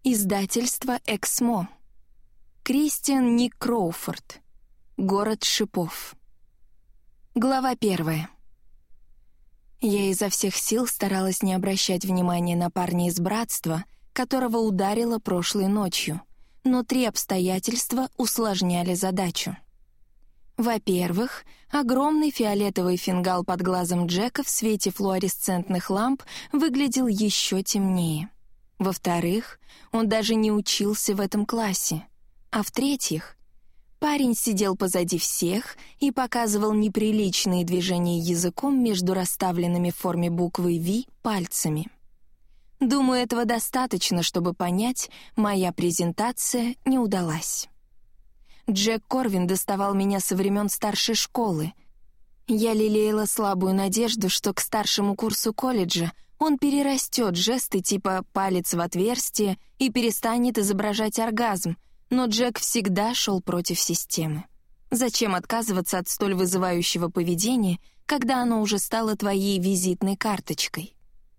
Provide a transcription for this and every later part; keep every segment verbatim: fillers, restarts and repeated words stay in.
Издательство «Эксмо». Кристиан Ник Кроуфорд. «Город шипов». Глава первая. Я изо всех сил старалась не обращать внимания на парня из братства, которого ударило прошлой ночью, но три обстоятельства усложняли задачу. Во-первых, огромный фиолетовый фингал под глазом Джека в свете флуоресцентных ламп выглядел еще темнее. Во-вторых, он даже не учился в этом классе. А в-третьих, парень сидел позади всех и показывал неприличные движения языком между расставленными в форме буквы «Ви» пальцами. Думаю, этого достаточно, чтобы понять, моя презентация не удалась. Джек Корвин доставал меня со времен старшей школы. Я лелеяла слабую надежду, что к старшему курсу колледжа он перерастет жесты типа «палец в отверстие» и перестанет изображать оргазм, но Джек всегда шел против системы. Зачем отказываться от столь вызывающего поведения, когда оно уже стало твоей визитной карточкой?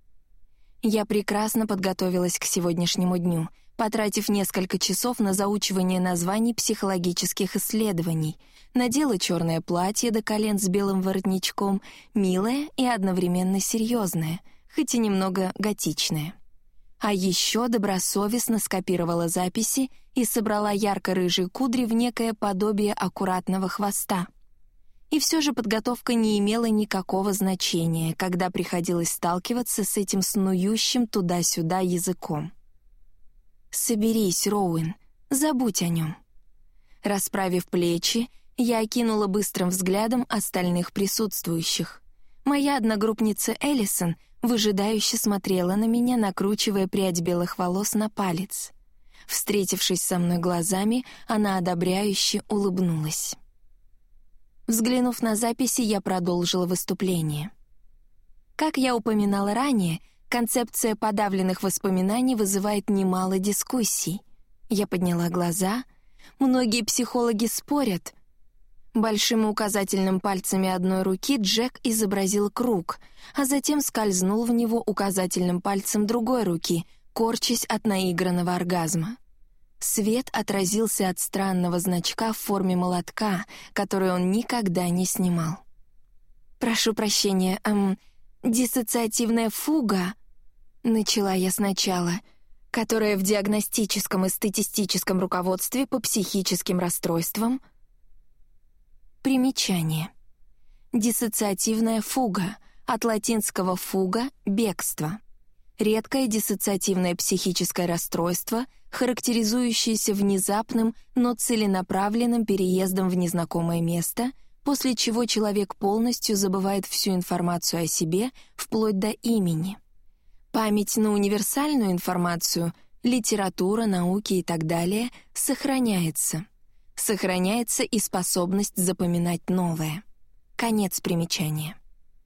Я прекрасно подготовилась к сегодняшнему дню, потратив несколько часов на заучивание названий психологических исследований, надела черное платье до колен с белым воротничком, милое и одновременно серьезное, хоть и немного готичное. А еще добросовестно скопировала записи и собрала ярко-рыжие кудри в некое подобие аккуратного хвоста. И все же подготовка не имела никакого значения, когда приходилось сталкиваться с этим снующим туда-сюда языком. «Соберись, Роуэн, забудь о нем». Расправив плечи, я окинула быстрым взглядом остальных присутствующих. Моя одногруппница Эллисон выжидающе смотрела на меня, накручивая прядь белых волос на палец. Встретившись со мной глазами, она одобряюще улыбнулась. Взглянув на записи, я продолжила выступление. Как я упоминала ранее, концепция подавленных воспоминаний вызывает немало дискуссий. Я подняла глаза. Многие психологи спорят. Большим и указательным пальцами одной руки Джек изобразил круг, а затем скользнул в него указательным пальцем другой руки, корчась от наигранного оргазма. Свет отразился от странного значка в форме молотка, который он никогда не снимал. «Прошу прощения, эм, диссоциативная фуга», — начала я сначала, которая в диагностическом и статистическом руководстве по психическим расстройствам. Примечание. Диссоциативная фуга, от латинского «фуга» — бегство. Редкое диссоциативное психическое расстройство, характеризующееся внезапным, но целенаправленным переездом в незнакомое место, после чего человек полностью забывает всю информацию о себе, вплоть до имени. Память на универсальную информацию, литература, науки и так далее сохраняется. Сохраняется и способность запоминать новое. Конец примечания.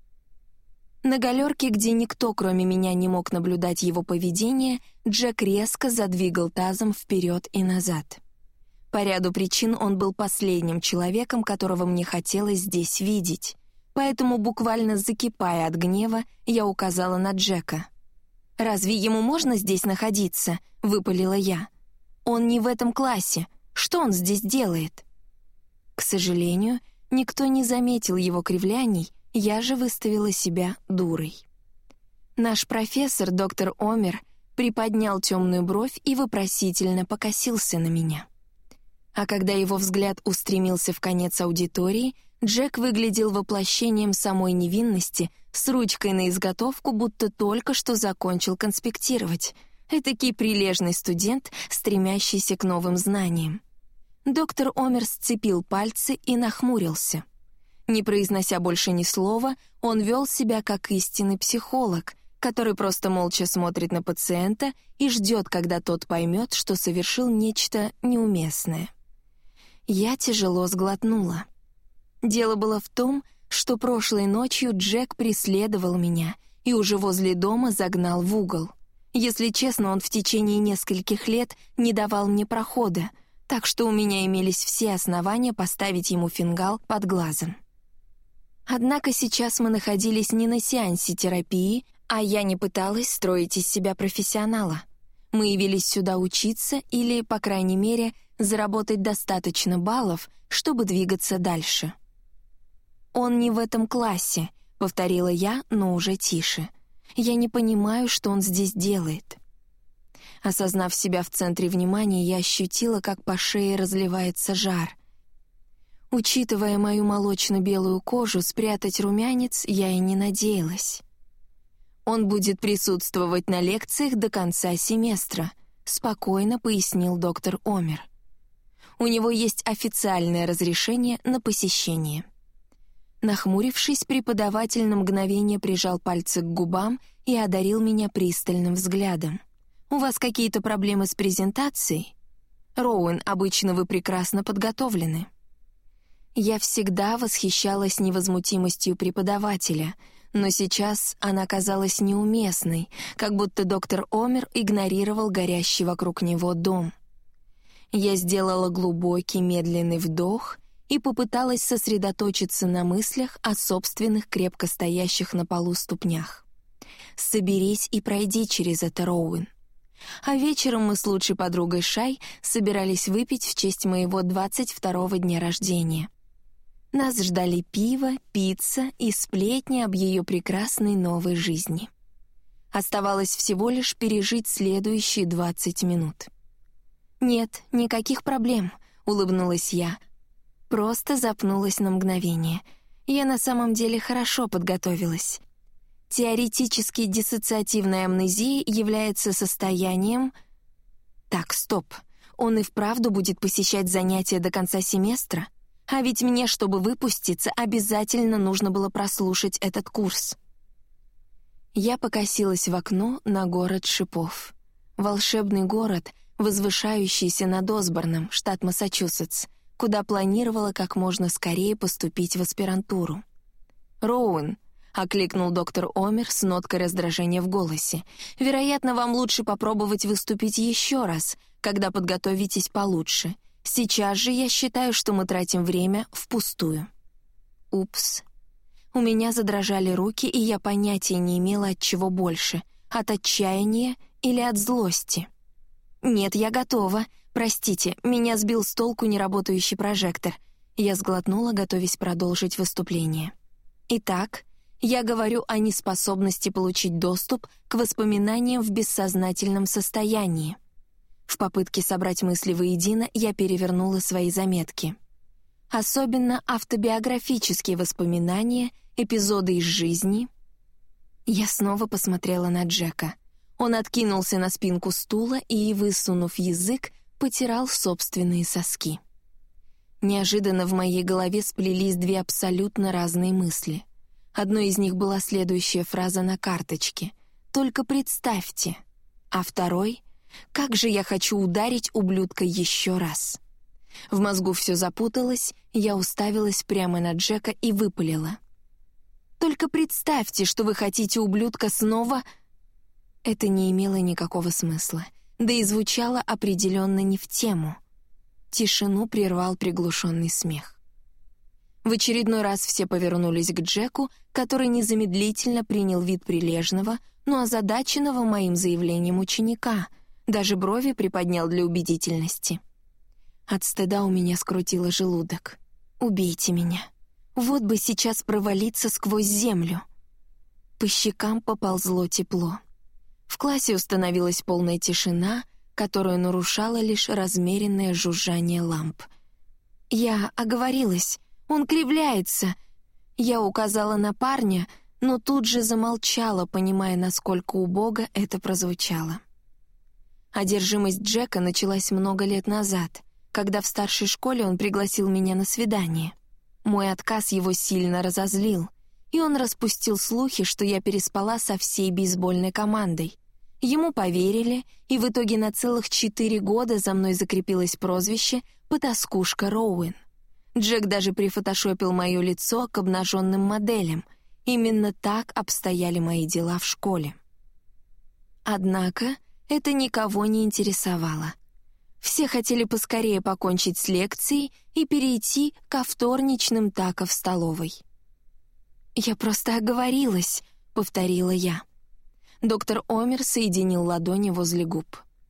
На галерке, где никто, кроме меня, не мог наблюдать его поведение, Джек резко задвигал тазом вперед и назад. По ряду причин он был последним человеком, которого мне хотелось здесь видеть, поэтому, буквально закипая от гнева, я указала на Джека. «Разве ему можно здесь находиться?» — выпалила я. «Он не в этом классе. Что он здесь делает?» К сожалению, никто не заметил его кривляний, я же выставила себя дурой. Наш профессор, доктор Омер, приподнял темную бровь и вопросительно покосился на меня. А когда его взгляд устремился в конец аудитории, Джек выглядел воплощением самой невинности, с ручкой на изготовку, будто только что закончил конспектировать. Этакий прилежный студент, стремящийся к новым знаниям. Доктор Омер сцепил пальцы и нахмурился. Не произнося больше ни слова, он вел себя как истинный психолог, который просто молча смотрит на пациента и ждет, когда тот поймет, что совершил нечто неуместное. Я тяжело сглотнула. Дело было в том, что прошлой ночью Джек преследовал меня и уже возле дома загнал в угол. Если честно, он в течение нескольких лет не давал мне прохода, так что у меня имелись все основания поставить ему фингал под глазом. Однако сейчас мы находились не на сеансе терапии, а я не пыталась строить из себя профессионала. Мы явились сюда учиться или, по крайней мере, заработать достаточно баллов, чтобы двигаться дальше. «Он не в этом классе», — повторила я, но уже тише. «Я не понимаю, что он здесь делает». Осознав себя в центре внимания, я ощутила, как по шее разливается жар. Учитывая мою молочно-белую кожу, спрятать румянец я и не надеялась. «Он будет присутствовать на лекциях до конца семестра», — спокойно пояснил доктор Омер. «У него есть официальное разрешение на посещение». Нахмурившись, преподаватель на мгновение прижал пальцы к губам и одарил меня пристальным взглядом. «У вас какие-то проблемы с презентацией? Роуэн, обычно вы прекрасно подготовлены». Я всегда восхищалась невозмутимостью преподавателя, но сейчас она казалась неуместной, как будто доктор Омер игнорировал горящий вокруг него дом. Я сделала глубокий медленный вдох и попыталась сосредоточиться на мыслях о собственных крепко стоящих на полу ступнях. «Соберись и пройди через это, Роуэн». А вечером мы с лучшей подругой Шай собирались выпить в честь моего двадцать второго дня рождения. Нас ждали пиво, пицца и сплетни об ее прекрасной новой жизни. Оставалось всего лишь пережить следующие двадцать минут. «Нет, никаких проблем», — улыбнулась я. Просто запнулась на мгновение. Я на самом деле хорошо подготовилась. Теоретически диссоциативная амнезия является состоянием... Так, стоп. Он и вправду будет посещать занятия до конца семестра? А ведь мне, чтобы выпуститься, обязательно нужно было прослушать этот курс. Я покосилась в окно на город Шипов. Волшебный город, возвышающийся над Осборном, штат Массачусетс, куда планировала как можно скорее поступить в аспирантуру. «Роуэн», — окликнул доктор Омер с ноткой раздражения в голосе. «Вероятно, вам лучше попробовать выступить еще раз, когда подготовитесь получше. Сейчас же я считаю, что мы тратим время впустую». Упс. У меня задрожали руки, и я понятия не имела, от чего больше — от отчаяния или от злости. «Нет, я готова. Простите, меня сбил с толку неработающий прожектор». Я сглотнула, готовясь продолжить выступление. «Итак, я говорю о неспособности получить доступ к воспоминаниям в бессознательном состоянии». В попытке собрать мысли воедино я перевернула свои заметки. Особенно автобиографические воспоминания, эпизоды из жизни. Я снова посмотрела на Джека. Он откинулся на спинку стула и, высунув язык, потирал собственные соски. Неожиданно в моей голове сплелись две абсолютно разные мысли. Одной из них была следующая фраза на карточке: «Только представьте». А второй: «Как же я хочу ударить ублюдка еще раз». В мозгу все запуталось, я уставилась прямо на Джека и выпалила: «Только представьте, что вы хотите ублюдка снова...» Это не имело никакого смысла, да и звучало определенно не в тему. Тишину прервал приглушенный смех. В очередной раз все повернулись к Джеку, который незамедлительно принял вид прилежного, но озадаченного моим заявлением ученика, даже брови приподнял для убедительности. От стыда у меня скрутило желудок. «Убейте меня. Вот бы сейчас провалиться сквозь землю». По щекам поползло тепло. В классе установилась полная тишина, которую нарушало лишь размеренное жужжание ламп. Я оговорилась. Он кривляется. Я указала на парня, но тут же замолчала, понимая, насколько убого это прозвучало. Одержимость Джека началась много лет назад, когда в старшей школе он пригласил меня на свидание. Мой отказ его сильно разозлил, и он распустил слухи, что я переспала со всей бейсбольной командой. Ему поверили, и в итоге на целых четыре года за мной закрепилось прозвище «Потаскушка Роуэн». Джек даже прифотошопил мое лицо к обнаженным моделям. Именно так обстояли мои дела в школе. Однако это никого не интересовало. Все хотели поскорее покончить с лекцией и перейти ко вторничным тако в столовой. «Я просто оговорилась», — повторила я. Доктор Омер соединил ладони возле губ.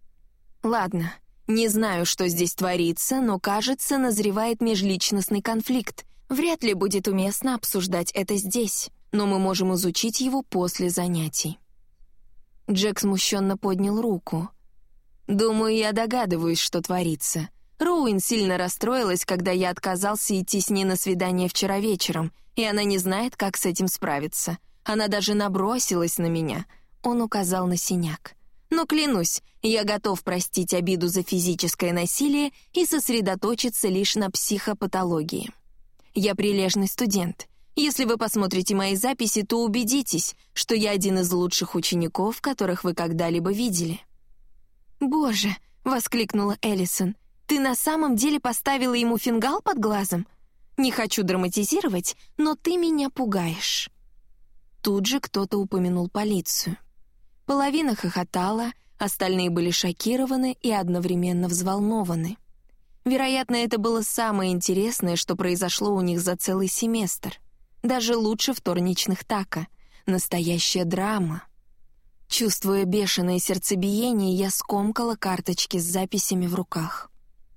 Ладно, не знаю, что здесь творится, но, кажется, назревает межличностный конфликт. Вряд ли будет уместно обсуждать это здесь, но мы можем изучить его после занятий. Джек смущенно поднял руку. «Думаю, я догадываюсь, что творится. Роуэн сильно расстроилась, когда я отказался идти с ней на свидание вчера вечером, и она не знает, как с этим справиться. Она даже набросилась на меня». Он указал на синяк. «Но клянусь, я готов простить обиду за физическое насилие и сосредоточиться лишь на психопатологии. Я прилежный студент. Если вы посмотрите мои записи, то убедитесь, что я один из лучших учеников, которых вы когда-либо видели». «Боже!» — воскликнула Эллисон. «Ты на самом деле поставила ему фингал под глазом? Не хочу драматизировать, но ты меня пугаешь». Тут же кто-то упомянул полицию. Половина хохотала, остальные были шокированы и одновременно взволнованы. Вероятно, это было самое интересное, что произошло у них за целый семестр. Даже лучше вторничных така. Настоящая драма. Чувствуя бешеное сердцебиение, я скомкала карточки с записями в руках.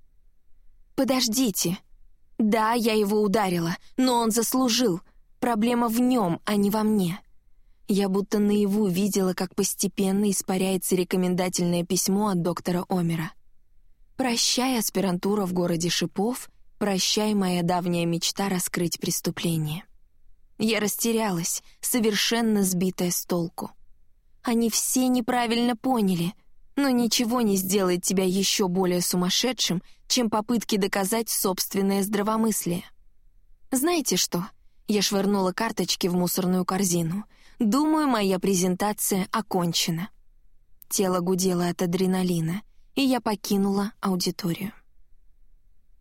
«Подождите. Да, я его ударила, но он заслужил. Проблема в нем, а не во мне». Я будто наяву видела, как постепенно испаряется рекомендательное письмо от доктора Омера. «Прощай, аспирантура в городе Шипов, прощай, моя давняя мечта раскрыть преступление». Я растерялась, совершенно сбитая с толку. Они все неправильно поняли, но ничего не сделает тебя еще более сумасшедшим, чем попытки доказать собственное здравомыслие. Знаете что? Я швырнула карточки в мусорную корзину. Думаю, моя презентация окончена. Тело гудело от адреналина, и я покинула аудиторию.